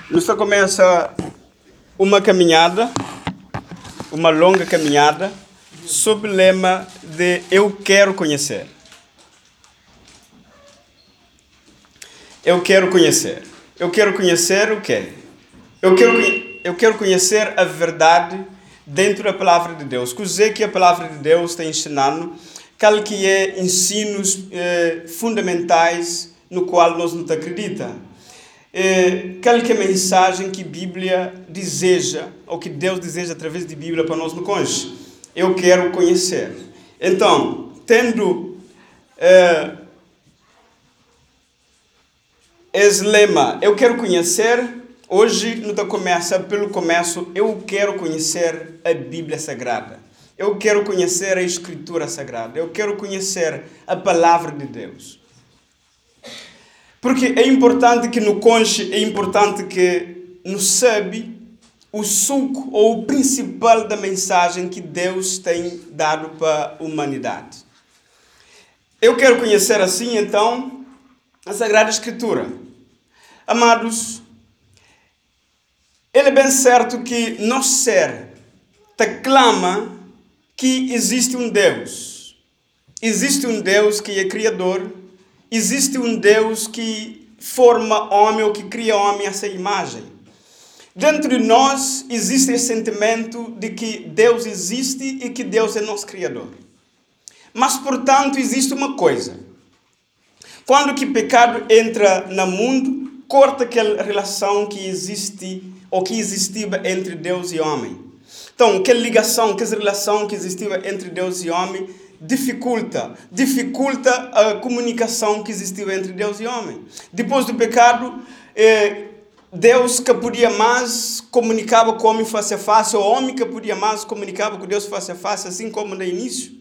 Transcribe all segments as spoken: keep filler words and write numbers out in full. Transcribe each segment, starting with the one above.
Nós começa uma caminhada, uma longa caminhada, sob o lema de Eu Quero Conhecer. Eu quero conhecer. Eu quero conhecer o quê? Eu quero, eu quero conhecer a verdade dentro da palavra de Deus. Coisa que a palavra de Deus está ensinando, qual que é ensinos eh, fundamentais no qual nós não acreditamos. É, qual que é a mensagem que a Bíblia deseja, ou que Deus deseja através de Bíblia para nós no cônjuge? Eu quero conhecer. Então, tendo é, esse lema, eu quero conhecer, hoje não começa pelo começo, eu quero conhecer a Bíblia Sagrada. Eu quero conhecer a Escritura Sagrada. Eu quero conhecer a Palavra de Deus. Porque é importante que no cônjuge, é importante que nos sabe o suco ou o principal da mensagem que Deus tem dado para a humanidade. Eu quero conhecer assim, então, a Sagrada Escritura. Amados, ele é bem certo que nosso ser clama que existe um Deus. Existe um Deus que é Criador. Existe um Deus que forma homem ou que cria homem a essa imagem. Dentro de nós existe esse sentimento de que Deus existe e que Deus é nosso Criador. Mas, portanto, existe uma coisa. Quando que o pecado entra no mundo, corta aquela relação que existe ou que existia entre Deus e homem. Então, aquela ligação, aquela relação que existia entre Deus e homem, dificulta, dificulta a comunicação que existiu entre Deus e homem. Depois do pecado, eh, Deus que podia mais comunicava com o homem face a face, o homem que podia mais comunicava com Deus face a face, assim como no início.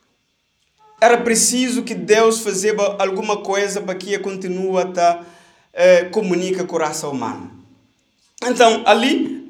Era preciso que Deus fizesse alguma coisa para que continue a tá, eh, comunicar com a raça humana. Então, ali,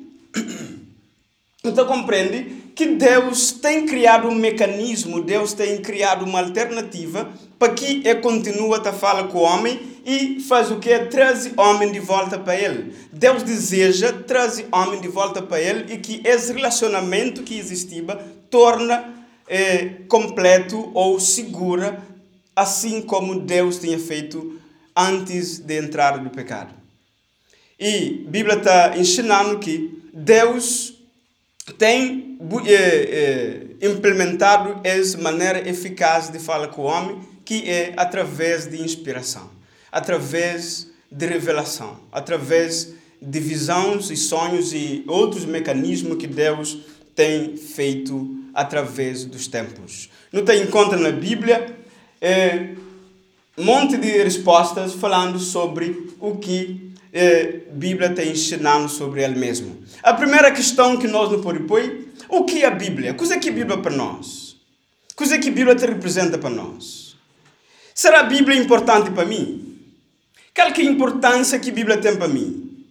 então compreende que Deus tem criado um mecanismo, Deus tem criado uma alternativa para que ele continue a falar com o homem e faz o que? Traz o homem de volta para ele. Deus deseja trazer o homem de volta para ele e que esse relacionamento que existia torna eh, completo ou seguro, assim como Deus tinha feito antes de entrar no pecado. E a Bíblia está ensinando que Deus tem eh, eh, implementado essa maneira eficaz de falar com o homem, que é através de inspiração, através de revelação, através de visões e sonhos e outros mecanismos que Deus tem feito através dos tempos. Não tem em conta na Bíblia é, um monte de respostas falando sobre o que a Bíblia está ensinando sobre ele mesmo. A primeira questão que nós não podemos pôr, o que é a Bíblia? O que é que a Bíblia para nós? O que é que a Bíblia te representa para nós? Será a Bíblia importante para mim? Qual que é a importância que a Bíblia tem para mim?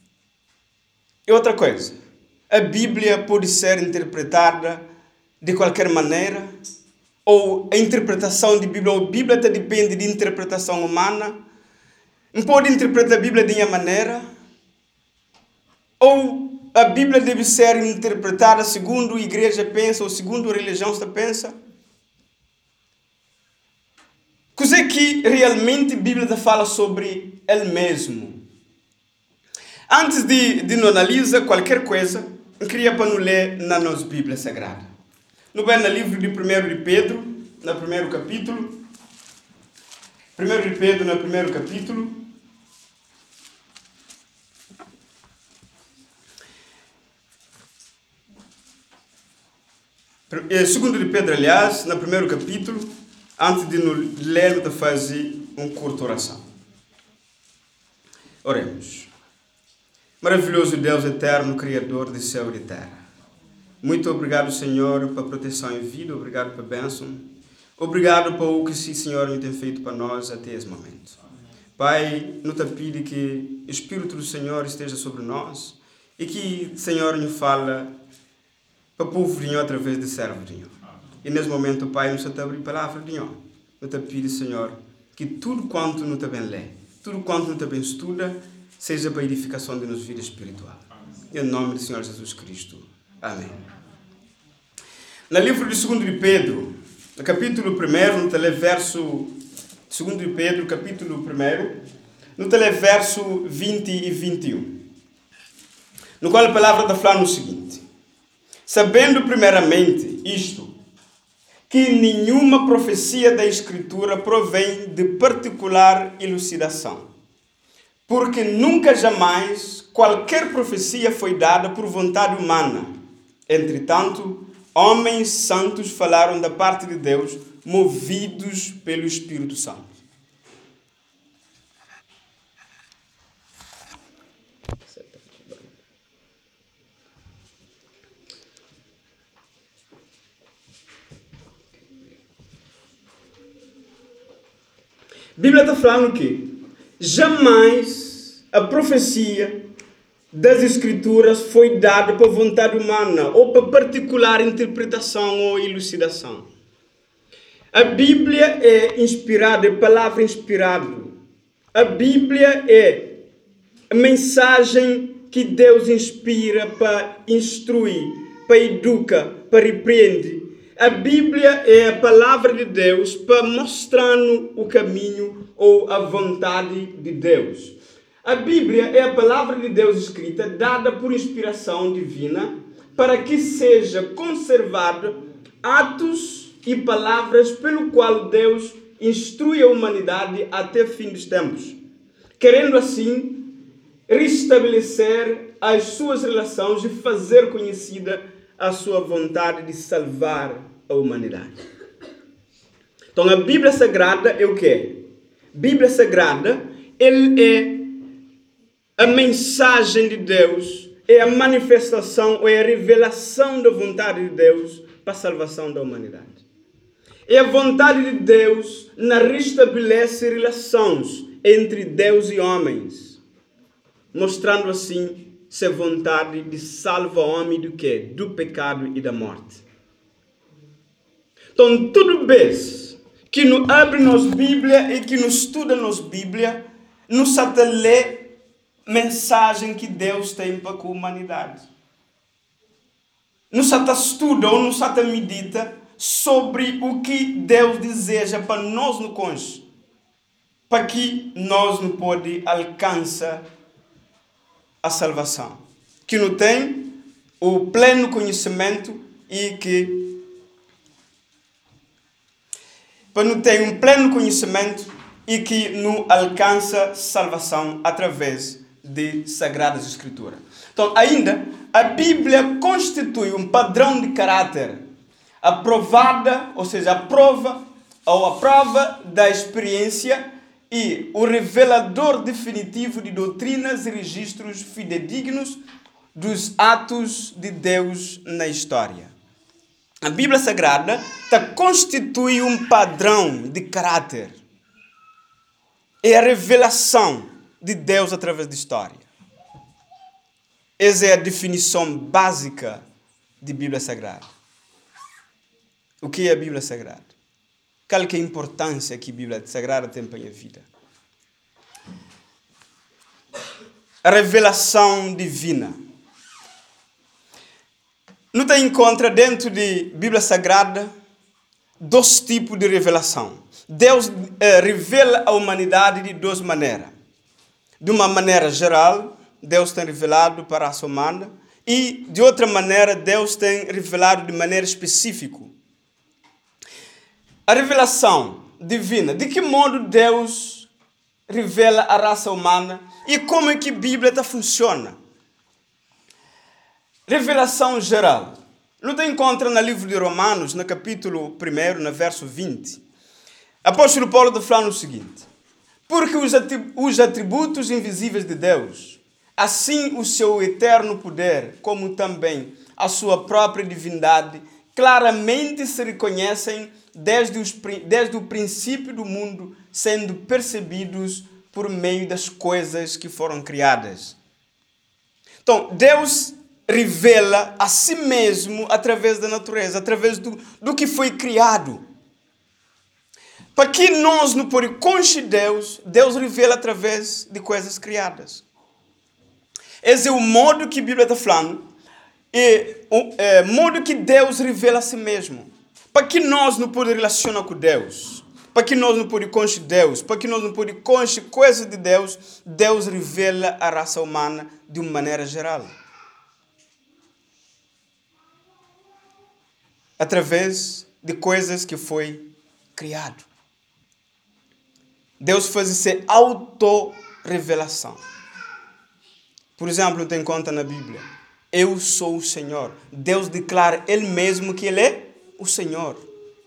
E outra coisa, a Bíblia pode ser interpretada de qualquer maneira? Ou a interpretação de Bíblia, ou a Bíblia depende de interpretação humana? Não pode interpretar a Bíblia de uma maneira? Ou a Bíblia deve ser interpretada segundo a igreja pensa ou segundo a religião está pensa? O que é que realmente a Bíblia fala sobre ele mesmo? Antes de, de não analisar qualquer coisa, eu queria para não ler na nossa Bíblia Sagrada. No bem no livro de primeiro de Pedro, no primeiro capítulo. primeiro de Pedro, no primeiro capítulo. Segundo de Pedro, aliás, no primeiro capítulo, antes de nos ler, de fazer uma curta oração. Oremos. Maravilhoso Deus eterno, Criador de céu e de terra. Muito obrigado, Senhor, pela proteção e vida. Obrigado pela bênção. Obrigado por o que o Senhor me tem feito para nós até esse momento. Pai, não te pido que o Espírito do Senhor esteja sobre nós e que o Senhor nos fala para o povo de Deus através de servo de Deus. E nesse momento, Pai, não se te abre a palavra de Deus. Eu te pido, Senhor, que tudo quanto não te bem lê, tudo quanto não te bem estuda, seja para a edificação de nossa vida espiritual. Em nome do Senhor Jesus Cristo. Amém. No livro de segundo de Pedro, no capítulo primeiro, no televerso segundo de Pedro, capítulo primeiro, no televerso vinte e vinte e um, no qual a palavra está falando o seguinte: sabendo primeiramente isto, que nenhuma profecia da Escritura provém de particular elucidação, porque nunca jamais qualquer profecia foi dada por vontade humana. Entretanto, homens santos falaram da parte de Deus, movidos pelo Espírito Santo. A Bíblia está falando que jamais a profecia das Escrituras foi dada por vontade humana ou para particular interpretação ou elucidação. A Bíblia é inspirada, é palavra inspirada. A Bíblia é a mensagem que Deus inspira para instruir, para educar, para repreender. A Bíblia é a palavra de Deus para mostrar-nos o caminho ou a vontade de Deus. A Bíblia é a palavra de Deus escrita, dada por inspiração divina, para que seja conservada atos e palavras pelo qual Deus instrui a humanidade até o fim dos tempos, querendo assim restabelecer as suas relações e fazer conhecida a sua vontade de salvar a humanidade. Então a Bíblia Sagrada é o quê? Bíblia Sagrada, ele é a mensagem de Deus, é a manifestação ou é a revelação da vontade de Deus para a salvação da humanidade. É a vontade de Deus na restabelece relações entre Deus e homens, mostrando assim sua vontade de salvar o homem do quê? Do pecado e da morte. Então, tudo vez que nos abre nos Bíblia e que nos estuda nos Bíblia, nos até lê mensagem que Deus tem para a humanidade. Nos até estuda ou nos até medita sobre o que Deus deseja para nós no cônjuge, para que nós não pode alcançar a salvação, que não tem o pleno conhecimento e que para não ter um pleno conhecimento e que não alcança salvação através de Sagradas Escrituras. Então, ainda, a Bíblia constitui um padrão de caráter aprovada, ou seja, a prova ou a prova da experiência e o revelador definitivo de doutrinas e registros fidedignos dos atos de Deus na história. A Bíblia Sagrada tá, constitui um padrão de caráter. É a revelação de Deus através da história. Essa é a definição básica de Bíblia Sagrada. O que é a Bíblia Sagrada? Qual que é a importância que a Bíblia Sagrada tem para a minha vida? A revelação divina. Não te encontra dentro de Bíblia Sagrada dois tipos de revelação. Deus eh, revela a humanidade de duas maneiras. De uma maneira geral, Deus tem revelado para a raça humana, e de outra maneira, Deus tem revelado de maneira específica. A revelação divina, de que modo Deus revela a raça humana e como é que a Bíblia tá, funciona. Revelação geral. Não te encontra no livro de Romanos, no capítulo primeiro, no verso vinte. Apóstolo Paulo está falando o seguinte: porque os atributos invisíveis de Deus, assim o seu eterno poder, como também a sua própria divindade, claramente se reconhecem desde, os, desde o princípio do mundo, sendo percebidos por meio das coisas que foram criadas. Então, Deus revela a si mesmo através da natureza, através do, do que foi criado. Para que nós não podemos conhecer Deus, Deus revela através de coisas criadas. Esse é o modo que a Bíblia está falando. É o é, modo que Deus revela a si mesmo. Para que nós não podemos relacionar com Deus. Para que nós não podemos conhecer Deus. Para que nós não podemos conhecer coisas de Deus. Deus revela a raça humana de uma maneira geral. Através de coisas que foi criado. Deus faz essa autorrevelação. Por exemplo, tem conta na Bíblia. Eu sou o Senhor. Deus declara Ele mesmo que Ele é o Senhor.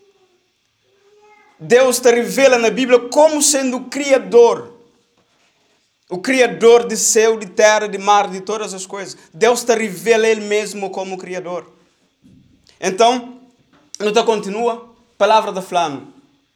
Deus te revela na Bíblia como sendo o Criador. O Criador de céu, de terra, de mar, de todas as coisas. Deus te revela Ele mesmo como o Criador. Então, nota continua. Palavra da Flama.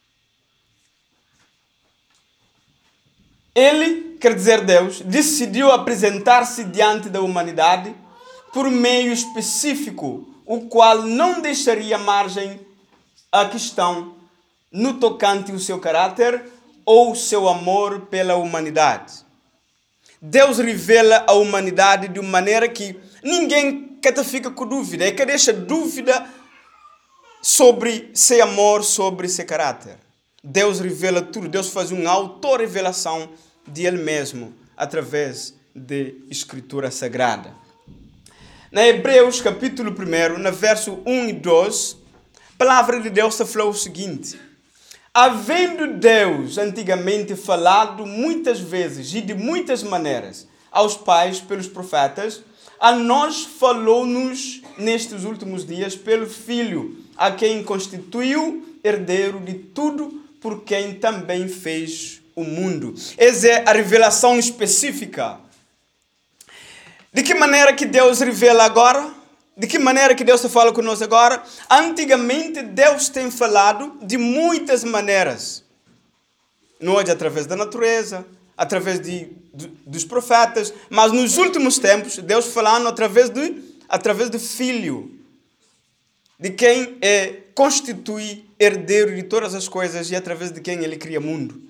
Ele, quer dizer Deus, decidiu apresentar-se diante da humanidade por meio específico, o qual não deixaria margem à questão no tocante ao seu caráter ou o seu amor pela humanidade. Deus revela a humanidade de uma maneira que ninguém que fica com dúvida, é que deixa dúvida sobre seu amor, sobre seu caráter. Deus revela tudo, Deus faz uma autorrevelação de Ele mesmo através de Escritura Sagrada. Na Hebreus capítulo um, na verso um e dois, a palavra de Deus falou o seguinte: havendo Deus antigamente falado muitas vezes e de muitas maneiras aos pais pelos profetas, a nós falou-nos nestes últimos dias pelo Filho, a quem constituiu herdeiro de tudo, por quem também fez o mundo. Essa é a revelação específica. De que maneira que Deus revela agora? De que maneira que Deus fala conosco agora? Antigamente Deus tem falado de muitas maneiras. Não é através da natureza, através de, de, dos profetas, mas nos últimos tempos Deus falando através de, através do Filho, de quem é, constitui herdeiro de todas as coisas e através de quem Ele cria o mundo.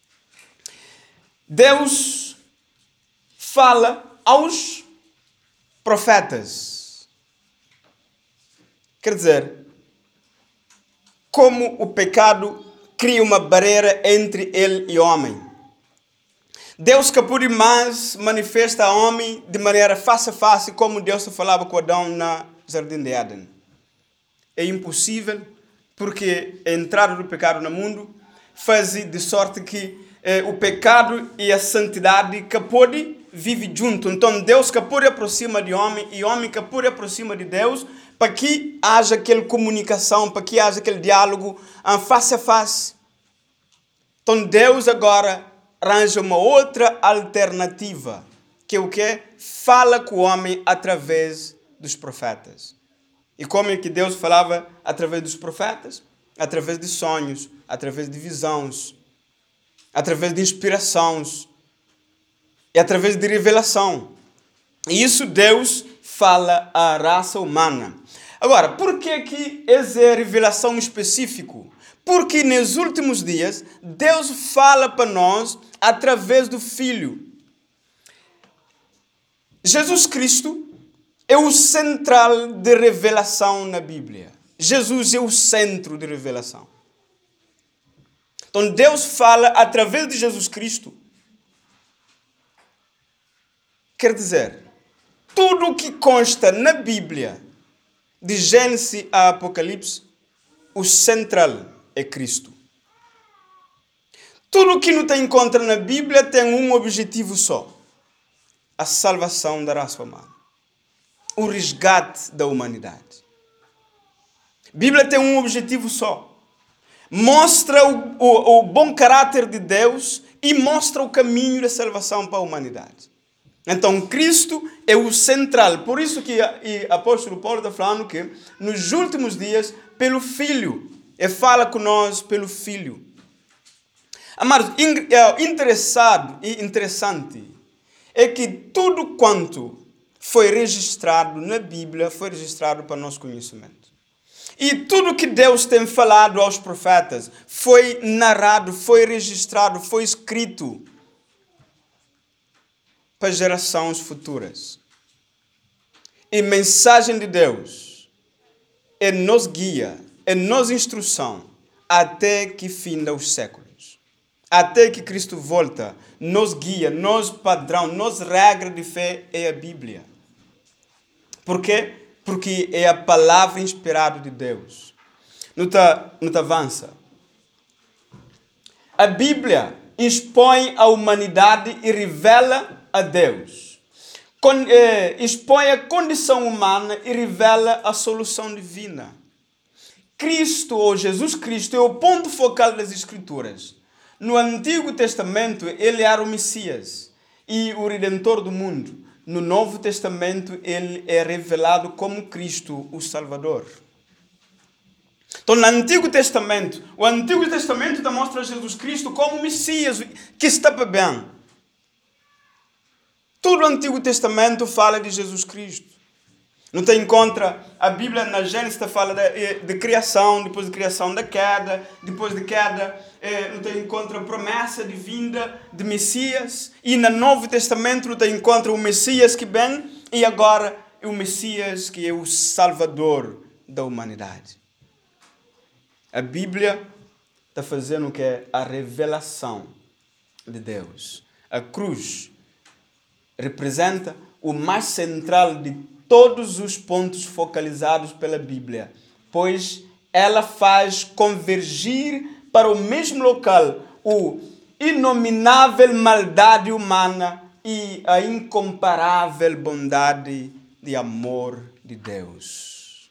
Deus fala aos profetas. Quer dizer, como o pecado cria uma barreira entre ele e o homem. Deus que por mais manifesta ao homem de maneira face a face, como Deus falava com Adão no Jardim de Éden. É impossível, porque a entrada do pecado no mundo faz de sorte que eh, o pecado e a santidade que pode vive junto. Então Deus que pode aproxima de homem e homem que pode aproxima de Deus, para que haja aquela comunicação, para que haja aquele diálogo face a face. Então Deus agora arranja uma outra alternativa, que é o que? Fala com o homem através dos profetas. E como é que Deus falava através dos profetas? Através de sonhos, através de visões, através de inspirações e através de revelação. E isso Deus fala à raça humana. Agora, por que que essa é a revelação específica? Porque nos últimos dias Deus fala para nós através do Filho. Jesus Cristo é o central de revelação na Bíblia. Jesus é o centro de revelação. Então Deus fala através de Jesus Cristo. Quer dizer, tudo o que consta na Bíblia, de Gênesis a Apocalipse, o central é Cristo. Tudo o que não tem encontra na Bíblia tem um objetivo só: a salvação da raça humana. O resgate da humanidade. A Bíblia tem um objetivo só. Mostra o, o, o bom caráter de Deus e mostra o caminho da salvação para a humanidade. Então, Cristo é o central. Por isso que o apóstolo Paulo está falando que nos últimos dias, pelo Filho, ele fala com nós pelo Filho. Amados, interessado e interessante é que tudo quanto foi registrado na Bíblia foi registrado para nosso conhecimento. E tudo que Deus tem falado aos profetas foi narrado, foi registrado, foi escrito. para gerações futuras. E a mensagem de Deus é nos guia, é nos instrução até que finda os séculos. Até que Cristo volta, nos guia, nos padrão, nos regra de fé é a Bíblia. Por quê? Porque é a palavra inspirada de Deus. Não está não tá avança. A Bíblia expõe a humanidade e revela a Deus. Con, eh, expõe a condição humana e revela a solução divina. Cristo, ou Jesus Cristo, é o ponto focal das Escrituras. No Antigo Testamento, ele era o Messias e o Redentor do mundo. No Novo Testamento, ele é revelado como Cristo, o Salvador. Então, no Antigo Testamento, o Antigo Testamento mostra Jesus Cristo como o Messias, que está bem. Todo o Antigo Testamento fala de Jesus Cristo. Não tem encontra a Bíblia na Gênesis fala de, de criação, depois de criação da queda, depois de queda, eh, não tem encontra a promessa de vinda de Messias, e no Novo Testamento não tem encontra o Messias que vem, e agora é o Messias que é o Salvador da humanidade. A Bíblia está fazendo o que é a revelação de Deus. A cruz representa o mais central de todos os pontos focalizados pela Bíblia, pois ela faz convergir para o mesmo local o inominável maldade humana e a incomparável bondade de amor de Deus.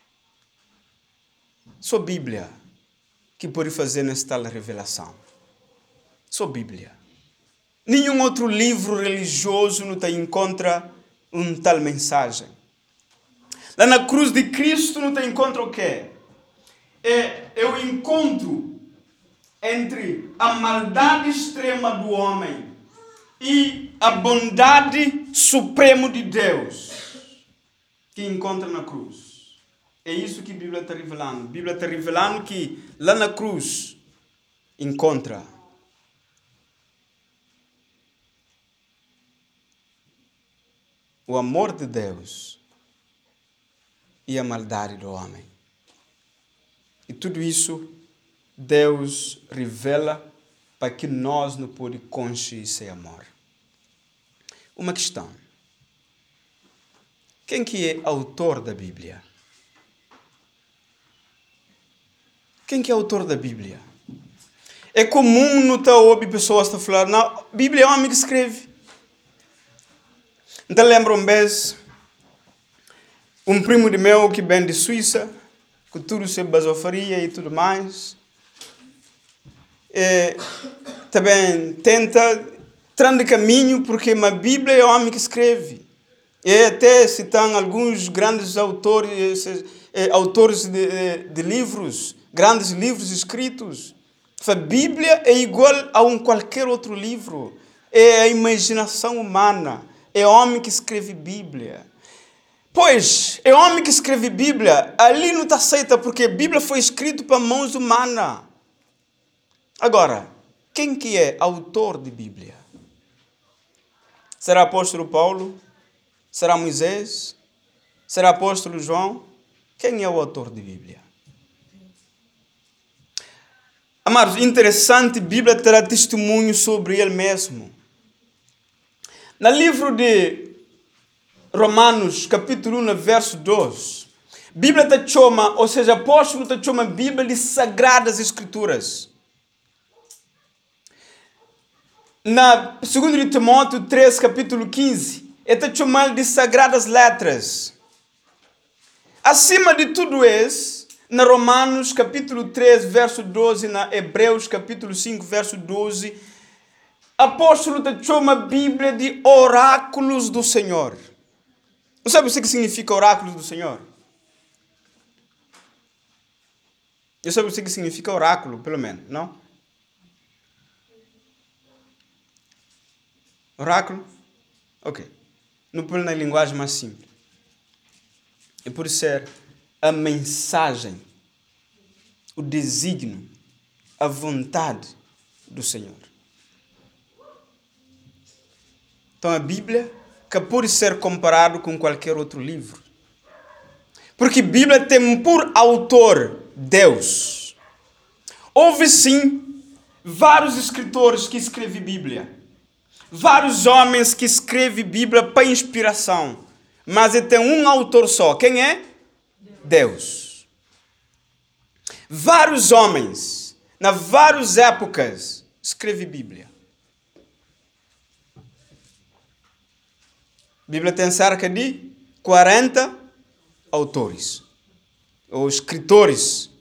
Só a Bíblia que pode fazer nesta revelação. Só a Bíblia. Nenhum outro livro religioso não tem encontra uma tal mensagem. Lá na cruz de Cristo não tem encontro o quê? É, é o encontro entre a maldade extrema do homem e a bondade suprema de Deus que encontra na cruz. É isso que a Bíblia está revelando. A Bíblia está revelando que lá na cruz encontra o amor de Deus e a maldade do homem. E tudo isso Deus revela para que nós não podemos conhecer esse amor. Uma questão. Quem que é autor da Bíblia? Quem que é autor da Bíblia? É comum não estar ouvindo pessoas a falar, não, a Bíblia é um homem que escreve. Então lembro um vez, um primo de meu que vem de Suíça, que tudo se basofaria e tudo mais, é, também tenta entrar de caminho, porque a Bíblia é o homem que escreve. E até citam alguns grandes autores, é, autores de, de livros, grandes livros escritos. A Bíblia é igual a um qualquer outro livro. É a imaginação humana. É o homem que escreve Bíblia. Pois, é o homem que escreve Bíblia. Ali não está aceita, porque a Bíblia foi escrita para mãos humanas. Agora, quem que é autor de Bíblia? Será apóstolo Paulo? Será Moisés? Será apóstolo João? Quem é o autor de Bíblia? Amados, interessante, a Bíblia terá testemunho sobre ele mesmo. No livro de Romanos, capítulo um, verso dois, a Bíblia te chama, ou seja, apóstolo te chama a Bíblia de Sagradas Escrituras. Na segundo de Timóteo três, capítulo quinze, ele te chama de Sagradas Letras. Acima de tudo isso, na Romanos, capítulo três, verso doze, na Hebreus, capítulo cinco, verso doze, apóstolo te chama a Bíblia de oráculos do Senhor. Você sabe o que significa oráculos do Senhor? Eu sabe o que significa oráculo, pelo menos, não? Oráculo? Ok. Não põe na linguagem mais simples. É por ser a mensagem, o desígnio, a vontade do Senhor. Então a Bíblia que pode ser comparado com qualquer outro livro. Porque a Bíblia tem por autor Deus. Houve sim vários escritores que escrevem Bíblia. Vários homens que escrevem Bíblia para inspiração. Mas tem um autor só. Quem é? Deus. Vários homens, na várias épocas, escrevem Bíblia. A Bíblia tem cerca de quarenta autores, ou escritores,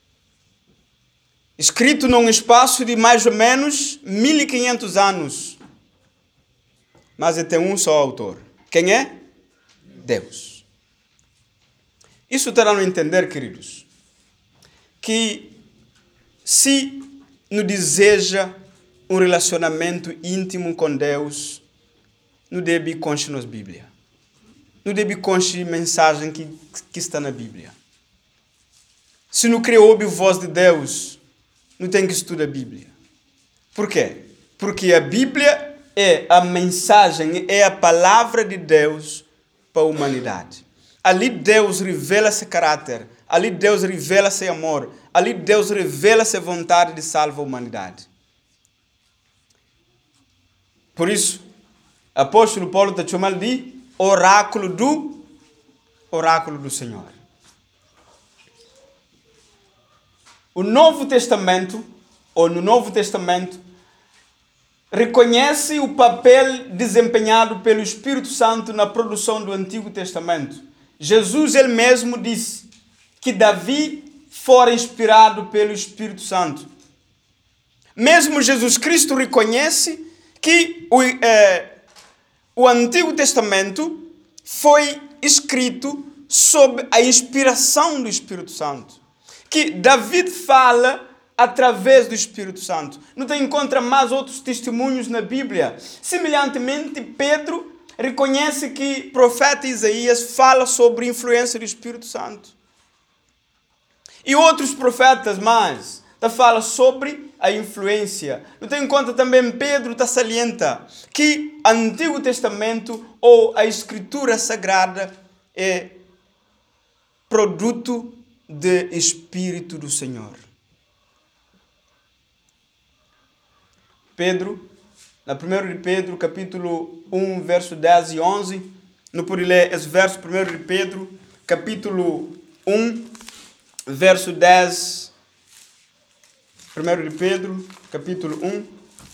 escrito num espaço de mais ou menos mil e quinhentos anos. Mas tem um só autor. Quem é? Deus. Isso terá a entender, queridos, que se nos deseja um relacionamento íntimo com Deus, não deve conhecer a Bíblia. Não deve conhecer a mensagem que, que está na Bíblia. Se não quer ouvir a voz de Deus, não tem que estudar a Bíblia. Por quê? Porque a Bíblia é a mensagem, é a palavra de Deus para a humanidade. Ali Deus revela seu caráter. Ali Deus revela seu amor. Ali Deus revela sua vontade de salvar a humanidade. Por isso, o apóstolo Paulo está chamando de oráculo do, oráculo do Senhor. O Novo Testamento, ou no Novo Testamento, reconhece o papel desempenhado pelo Espírito Santo na produção do Antigo Testamento. Jesus ele mesmo disse que Davi fora inspirado pelo Espírito Santo. Mesmo Jesus Cristo reconhece que o, eh, o Antigo Testamento foi escrito sob a inspiração do Espírito Santo. Que Davi fala através do Espírito Santo. Não tem encontra mais outros testemunhos na Bíblia. Semelhantemente, Pedro reconhece que o profeta Isaías fala sobre a influência do Espírito Santo. E outros profetas mais falam sobre a influência. Não tem em conta também Pedro tá salienta que o Antigo Testamento ou a Escritura Sagrada é produto do Espírito do Senhor. Pedro, na primeira de Pedro, capítulo um, verso dez e onze, não pode ler esse verso, primeiro de Pedro, capítulo um, verso dez, primeiro de Pedro, capítulo um.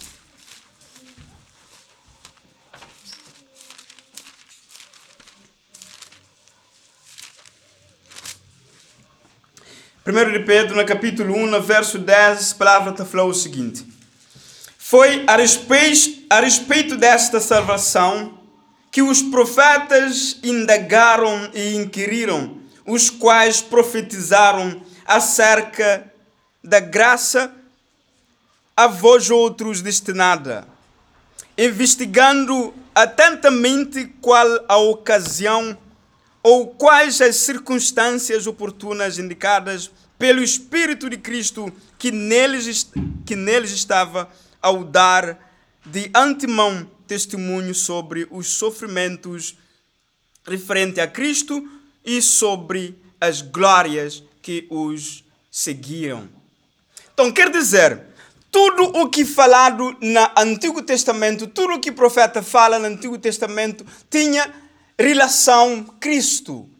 primeiro de Pedro, no capítulo um, no verso dez, a palavra está falando o seguinte: foi a respeito, a respeito desta salvação que os profetas indagaram e inquiriram, os quais profetizaram acerca da graça a vós outros destinada, investigando atentamente qual a ocasião ou quais as circunstâncias oportunas indicadas pelo Espírito de Cristo que neles, que neles estava ao dar de antemão testemunho sobre os sofrimentos referente a Cristo e sobre as glórias que os seguiram. Então, quer dizer, tudo o que falado no Antigo Testamento, tudo o que o profeta fala no Antigo Testamento, tinha relação a Cristo.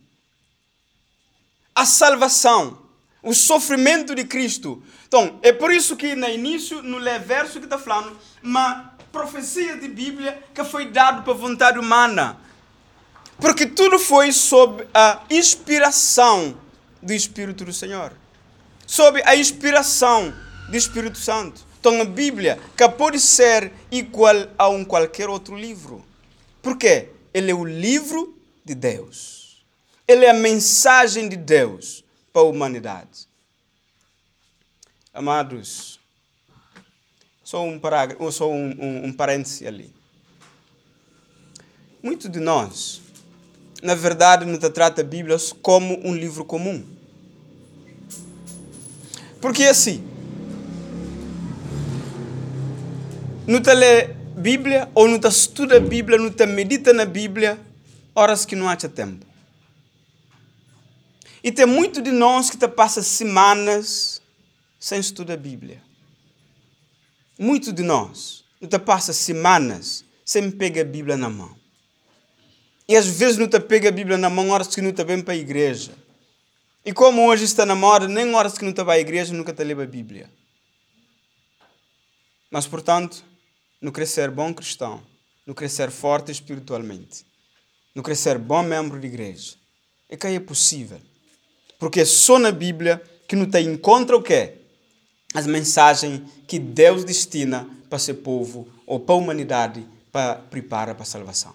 A salvação, o sofrimento de Cristo. Então, é por isso que no início, no verso que está falando, uma profecia de Bíblia que foi dada para a vontade humana. Porque tudo foi sob a inspiração do Espírito do Senhor. Sob a inspiração do Espírito Santo. Então, a Bíblia que pode ser igual a um qualquer outro livro. Por quê? Ele é o livro de Deus. Ele é a mensagem de Deus para a humanidade. Amados, só um parágrafo, só um, um, um parêntese ali. Muitos de nós, na verdade, não trata a Bíblia como um livro comum. Porque assim, não te lê Bíblia, ou não te estuda a Bíblia, não te medita na Bíblia, horas que não há tempo. E tem muito de nós que te passa semanas sem estudar a Bíblia. Muito de nós não te passa semanas sem pegar a Bíblia na mão. E às vezes não te pega a Bíblia na mão horas que não te vem para a igreja. E como hoje está na moda, nem horas que não te vai à igreja, nunca te leva a Bíblia. Mas, portanto, não quer ser bom cristão, não quer ser forte espiritualmente, não quer ser bom membro de igreja. É que é possível. Porque é só na Bíblia que não te encontra o quê? As mensagens que Deus destina para seu povo ou para a humanidade para preparar para a salvação.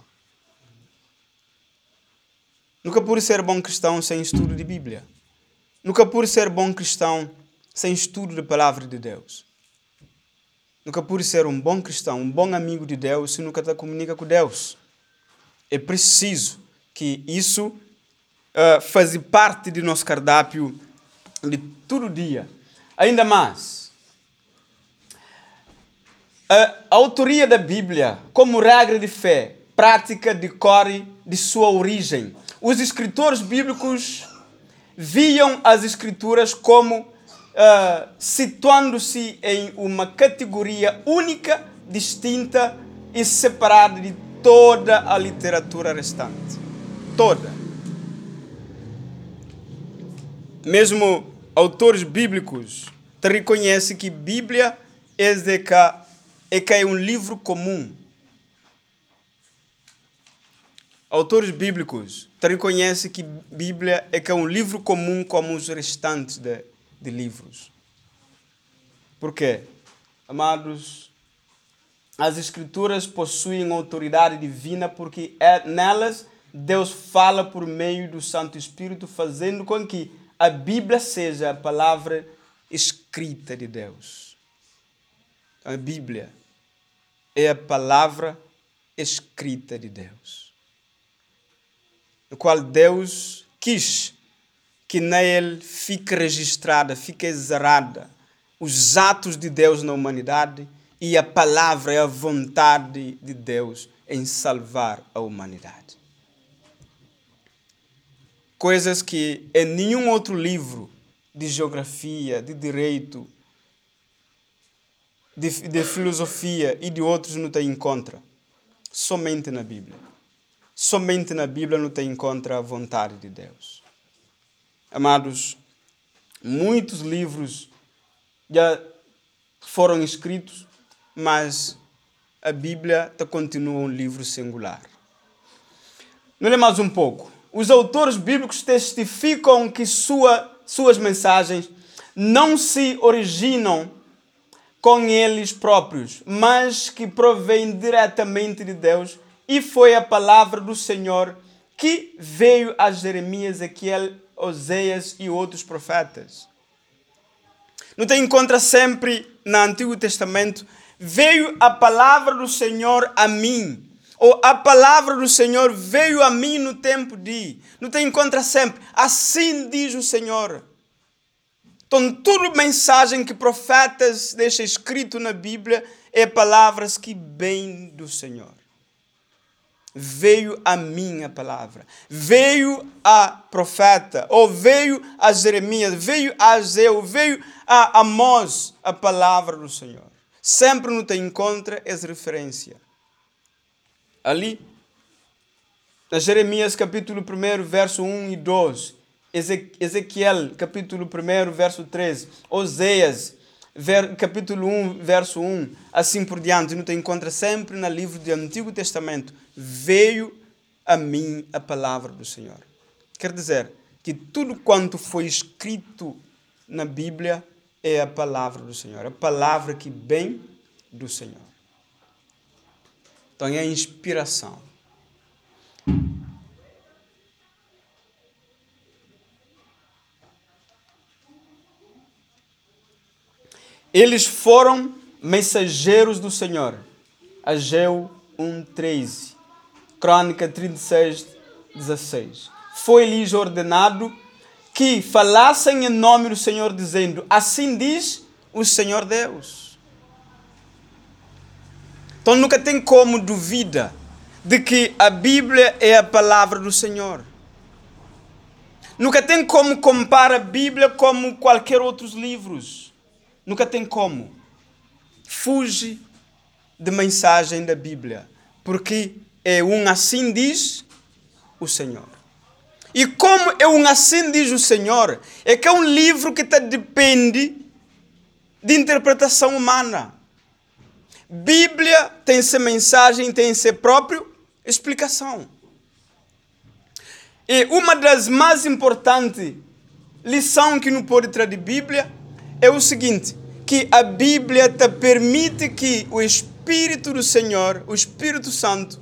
Nunca pude ser bom cristão sem estudo de Bíblia. Nunca pude ser bom cristão sem estudo da palavra de Deus. Nunca pude ser um bom cristão, um bom amigo de Deus se nunca te comunica com Deus. É preciso que isso uh, faça parte do nosso cardápio de todo dia. Ainda mais, a autoria da Bíblia como regra de fé, prática, decore de sua origem. Os escritores bíblicos viam as escrituras como uh, situando-se em uma categoria única, distinta e separada de toda a literatura restante. Toda. Mesmo autores bíblicos te reconhecem que Bíblia é, de que, é, que é um livro comum. Autores bíblicos te reconhecem que Bíblia é que é um livro comum como os restantes de, de livros. Por quê? Amados, as Escrituras possuem autoridade divina porque é, nelas Deus fala por meio do Santo Espírito, fazendo com que a Bíblia seja a palavra escrita de Deus. A Bíblia é a palavra escrita de Deus, no qual Deus quis que nele fique registrada, fique exarada os atos de Deus na humanidade e a palavra é a vontade de Deus em salvar a humanidade. Coisas que em nenhum outro livro de geografia, de direito, de, de filosofia e de outros não te encontra. Somente na Bíblia. Somente na Bíblia não te encontra a vontade de Deus. Amados, muitos livros já foram escritos, mas a Bíblia continua um livro singular. Não é mais um pouco. Os autores bíblicos testificam que sua, suas mensagens não se originam com eles próprios, mas que provém diretamente de Deus, e foi a palavra do Senhor que veio a Jeremias, Ezequiel, Oséias e outros profetas. Não te encontra sempre no Antigo Testamento, veio a palavra do Senhor a mim, ou a palavra do Senhor veio a mim no tempo de. Não te encontra sempre, assim diz o Senhor. Então, toda mensagem que profetas deixam escrito na Bíblia é palavras que vêm do Senhor. Veio a mim a palavra, veio a profeta, ou veio a Jeremias, veio a Ageu, veio a Amós a palavra do Senhor. Sempre não te encontra essa referência. Ali, na Jeremias capítulo um, verso um e dois, Ezequiel capítulo um, verso treze, Oséias capítulo um, verso um, assim por diante, não te encontra sempre no livro do Antigo Testamento. Veio a mim a palavra do Senhor. Quer dizer que tudo quanto foi escrito na Bíblia é a palavra do Senhor, a palavra que vem do Senhor. Então é a inspiração. Eles foram mensageiros do Senhor. Ageu um, treze. Crônica trinta e seis, dezesseis. Foi-lhes ordenado que falassem em nome do Senhor, dizendo: assim diz o Senhor Deus. Então nunca tem como duvida de que a Bíblia é a palavra do Senhor. Nunca tem como comparar a Bíblia como qualquer outros livros. Nunca tem como. Fuge de mensagem da Bíblia, porque é um assim diz o Senhor. E como é um assim diz o Senhor, é que é um livro que tá, depende de interpretação humana. Bíblia tem sua mensagem, tem sua própria explicação. E uma das mais importantes lições que não pode trazer de Bíblia é o seguinte, que a Bíblia te permite que o Espírito do Senhor, o Espírito Santo,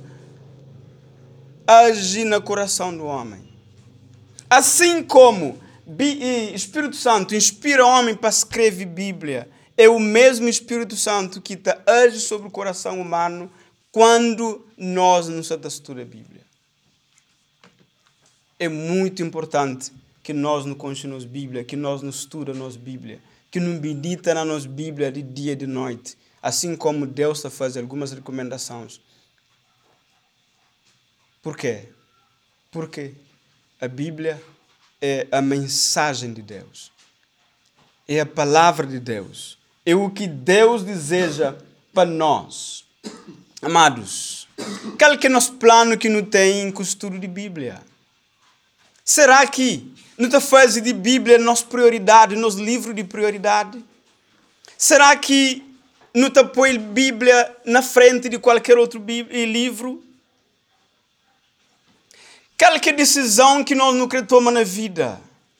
age no coração do homem. Assim como o Espírito Santo inspira o homem para escrever Bíblia, é o mesmo Espírito Santo que te age sobre o coração humano quando nós nos estudamos a Bíblia. É muito importante que nós nos continuemos a Bíblia, que nós nos estudamos a nossa Bíblia, que nos medita na nossa Bíblia de dia e de noite, assim como Deus está fazendo algumas recomendações. Por quê? Porque a Bíblia é a mensagem de Deus. É a palavra de Deus. É o que Deus deseja para nós. Amados, qual que é o nosso plano que não tem com o estudo de Bíblia? Será que não está fazendo de Bíblia nossa prioridade, nosso livro de prioridade? Será que não está põe Bíblia na frente de qualquer outro livro? Qual que é a decisão que nós não queremos tomar na vida?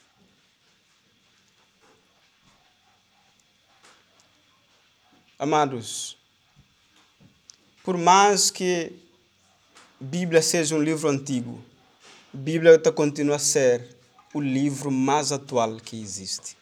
Amados, por mais que a Bíblia seja um livro antigo, a Bíblia continua a ser o livro mais atual que existe.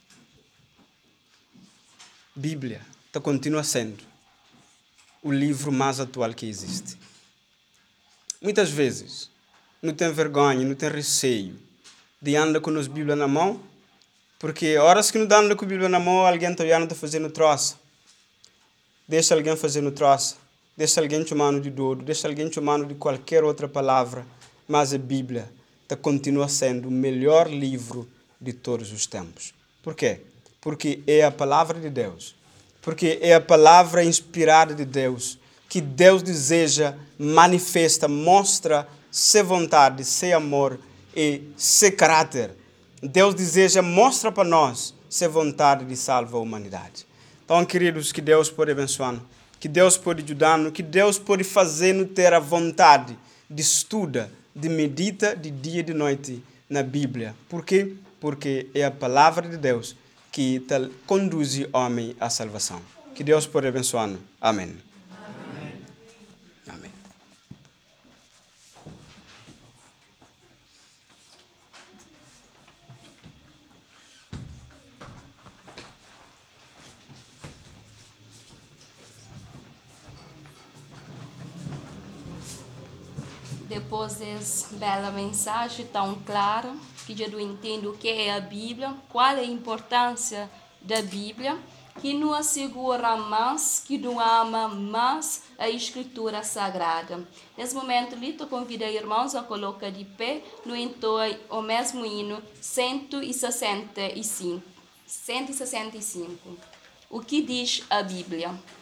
A Bíblia continua sendo o livro mais atual que existe. Muitas vezes, não tem vergonha, não tem receio de andar com a Bíblia na mão, porque horas que não andam com a Bíblia na mão, alguém está olhando, está fazendo troça. Deixa alguém fazendo troça. Deixa alguém chamando de doido. Deixa alguém chamando de qualquer outra palavra. Mas a Bíblia tá, continua sendo o melhor livro de todos os tempos. Por quê? Porque é a palavra de Deus. Porque é a palavra inspirada de Deus. Que Deus deseja, manifesta, mostra sua vontade, seu amor e seu caráter. Deus deseja, mostra para nós sua vontade de salvar a humanidade. Então, queridos, que Deus pode abençoar, que Deus pode ajudar, que Deus pode fazer-nos ter a vontade de estuda, de medita de dia e de noite na Bíblia. Por quê? Porque é a palavra de Deus que conduz o homem à salvação. Que Deus pode abençoar. Amém. Amém. Amém. Depois dessa bela mensagem tão clara, que já entende o que é a Bíblia, qual é a importância da Bíblia, que nos assegura mais, que nos ama mais a Escritura Sagrada. Nesse momento, Lito convida irmãos a colocar de pé no entoio o mesmo hino cento e sessenta e cinco. cento e sessenta e cinco. O que diz a Bíblia?